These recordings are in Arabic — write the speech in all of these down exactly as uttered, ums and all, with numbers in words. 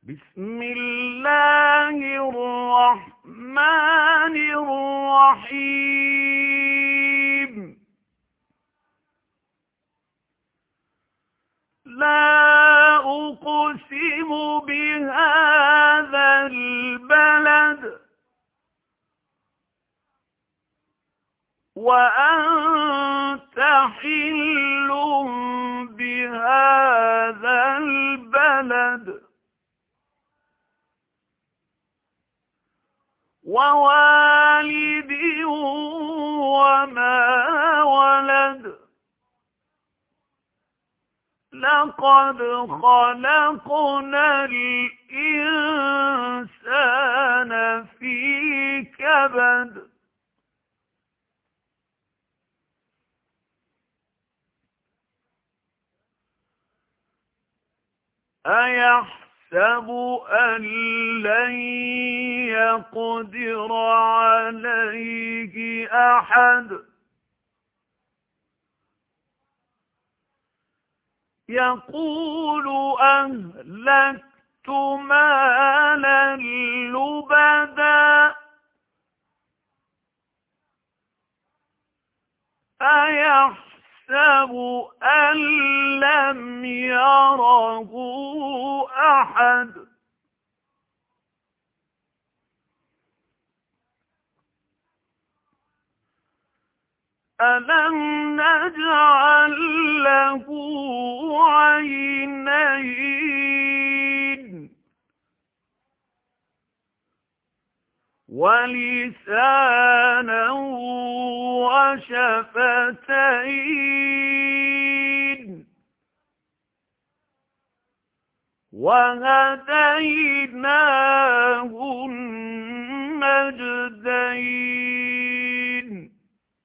بسم الله الرحمن الرحيم. لا أقسم بهذا البلد وأنت حل بهذا البلد ووالد وما ولد. لقد خلقنا الإنسان في كبد. أيحسب أن لن يقدر عليه أحد. يقول أهلكت مالا لبدا. أيحسب أن لم يره أحد. ألم نجعل له عينين ولسانا وشفتين وهديناه النجدين.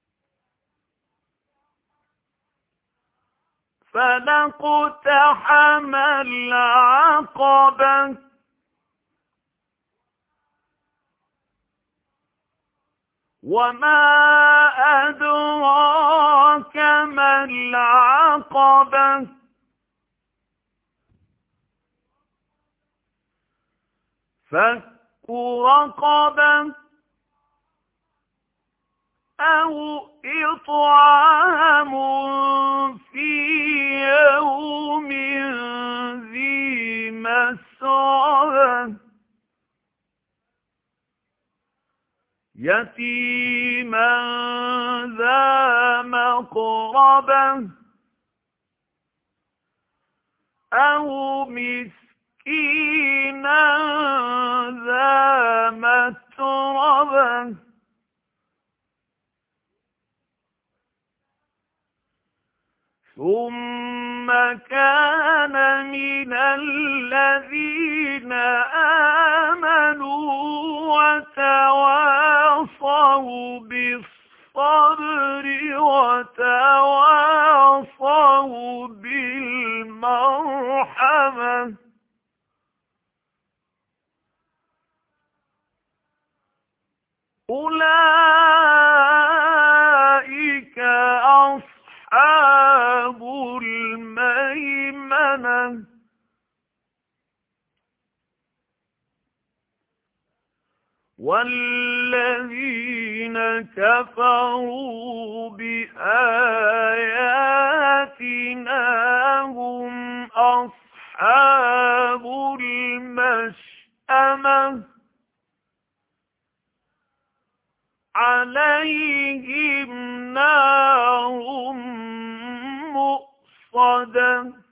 فلاقتحم العقبة وما أدراك ما العقبة. فك رقبة أو إطعام في يوم ذي مسغبة يتيما ذا مقربة أو مسكينا ذا متربة ثم كان من الذين آمنوا وتواصوا بالصبر وتواصوا بالمرحمة. أولئك أصحاب الميمنة. والذين كفروا بآياتنا هم أصحاب المشأمة عليهم نار مؤصدة.